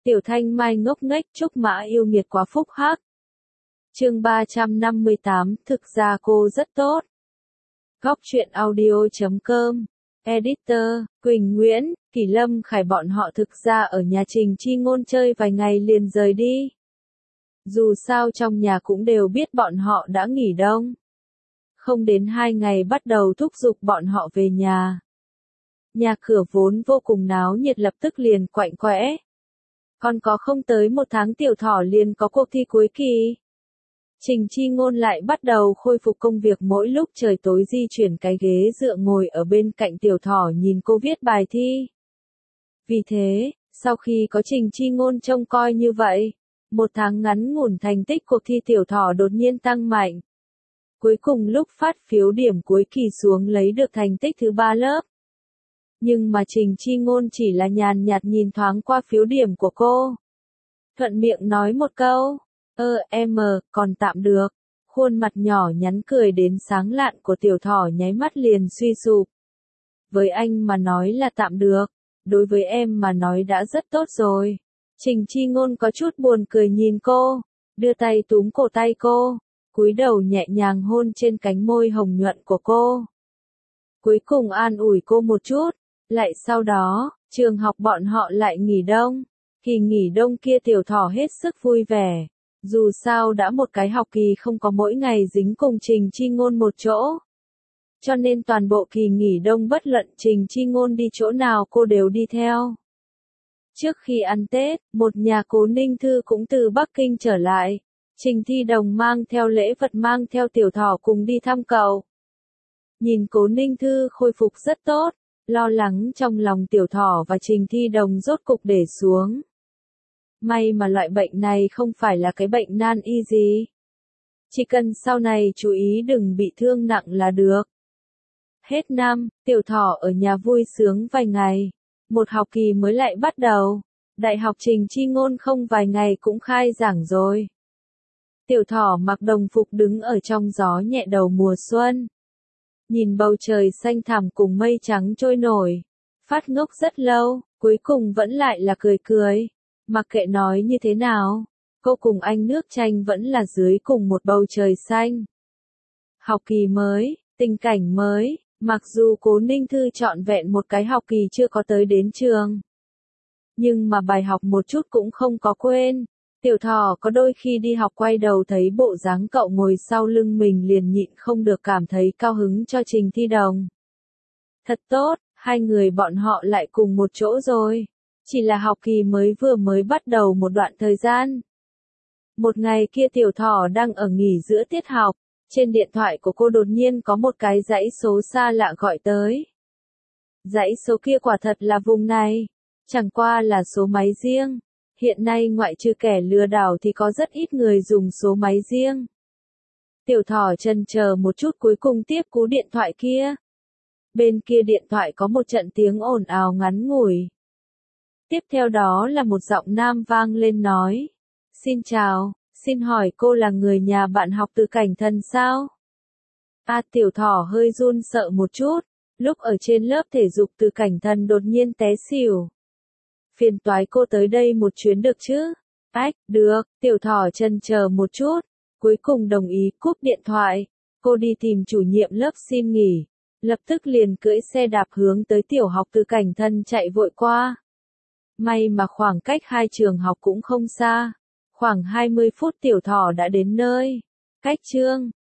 Tiểu Thanh Mai ngốc nghếch Trúc Mã yêu nghiệt quá phúc hắc. Chương 358, thực ra cô rất tốt. Góc truyện audio.com. Editor, Quỳnh Nguyễn, Kỳ Lâm Khải bọn họ thực ra ở nhà Trình Chi Ngôn chơi vài ngày liền rời đi. Dù sao trong nhà cũng đều biết bọn họ đã nghỉ đông. Không đến 2 ngày bắt đầu thúc giục bọn họ về nhà. Nhà cửa vốn vô cùng náo nhiệt lập tức liền quạnh quẽ. Còn có không tới 1 tháng Tiểu Thỏ liền có cuộc thi cuối kỳ. Trình Chi Ngôn lại bắt đầu khôi phục công việc mỗi lúc trời tối di chuyển cái ghế dựa ngồi ở bên cạnh Tiểu Thỏ nhìn cô viết bài thi. Vì thế, sau khi có Trình Chi Ngôn trông coi như vậy, 1 tháng ngắn ngủn thành tích cuộc thi Tiểu Thỏ đột nhiên tăng mạnh. Cuối cùng lúc phát phiếu điểm cuối kỳ xuống lấy được thành tích thứ 3 lớp. Nhưng mà Trình Chi Ngôn chỉ là nhàn nhạt nhìn thoáng qua phiếu điểm của cô. Thuận miệng nói một câu, em còn tạm được. Khuôn mặt nhỏ nhắn cười đến sáng lạn của Tiểu Thỏ nháy mắt liền suy sụp. Với anh mà nói là tạm được, đối với em mà nói đã rất tốt rồi. Trình Chi Ngôn có chút buồn cười nhìn cô, đưa tay túm cổ tay cô, cúi đầu nhẹ nhàng hôn trên cánh môi hồng nhuận của cô. Cuối cùng an ủi cô một chút, lại sau đó, trường học bọn họ lại nghỉ đông. Kỳ nghỉ đông kia Tiểu Thỏ hết sức vui vẻ. Dù sao đã một cái học kỳ không có mỗi ngày dính cùng Trình Chi Ngôn một chỗ. Cho nên toàn bộ kỳ nghỉ đông bất luận Trình Chi Ngôn đi chỗ nào cô đều đi theo. Trước khi ăn Tết, một nhà Cố Ninh Thư cũng từ Bắc Kinh trở lại. Trình Thi Đồng mang theo lễ vật mang theo Tiểu Thỏ cùng đi thăm cậu. Nhìn Cố Ninh Thư khôi phục rất tốt, lo lắng trong lòng Tiểu Thỏ và Trình Thi Đồng rốt cục để xuống. May mà loại bệnh này không phải là cái bệnh nan y gì. Chỉ cần sau này chú ý đừng bị thương nặng là được. Hết năm, Tiểu Thỏ ở nhà vui sướng vài ngày. Một học kỳ mới lại bắt đầu. Đại học Trình Chi Ngôn không vài ngày cũng khai giảng rồi. Tiểu Thỏ mặc đồng phục đứng ở trong gió nhẹ đầu mùa xuân. Nhìn bầu trời xanh thẳm cùng mây trắng trôi nổi. Phát ngốc rất lâu, cuối cùng vẫn lại là cười cười. Mặc kệ nói như thế nào, cô cùng anh nước Tranh vẫn là dưới cùng một bầu trời xanh. Học kỳ mới, tình cảnh mới, mặc dù Cố Ninh Thư trọn vẹn một cái học kỳ chưa có tới đến trường. Nhưng mà bài học một chút cũng không có quên. Tiểu Thỏ có đôi khi đi học quay đầu thấy bộ dáng cậu ngồi sau lưng mình liền nhịn không được cảm thấy cao hứng cho Trình Thi Đồng. Thật tốt, hai người bọn họ lại cùng một chỗ rồi. Chỉ là học kỳ vừa mới bắt đầu một đoạn thời gian. Một ngày kia Tiểu Thỏ đang ở nghỉ giữa tiết học, trên điện thoại của cô đột nhiên có một cái dãy số xa lạ gọi tới. Dãy số kia quả thật là vùng này, chẳng qua là số máy riêng. Hiện nay ngoại trừ kẻ lừa đảo thì có rất ít người dùng số máy riêng. Tiểu Thỏ chần chờ một chút cuối cùng tiếp cú điện thoại kia. Bên kia điện thoại có một trận tiếng ồn ào ngắn ngủi. Tiếp theo đó là một giọng nam vang lên nói. Xin chào, xin hỏi cô là người nhà bạn học Từ Cảnh Thần sao? Tiểu Thỏ hơi run sợ một chút, lúc ở trên lớp thể dục Từ Cảnh Thần đột nhiên té xỉu. Phiền toái cô tới đây một chuyến được chứ? Được, Tiểu Thỏ chần chờ một chút, cuối cùng đồng ý cúp điện thoại. Cô đi tìm chủ nhiệm lớp xin nghỉ, lập tức liền cưỡi xe đạp hướng tới tiểu học Từ Cảnh Thần chạy vội qua. May mà khoảng cách hai trường học cũng không xa. Khoảng 20 phút Tiểu Thỏ đã đến nơi. Cách chương,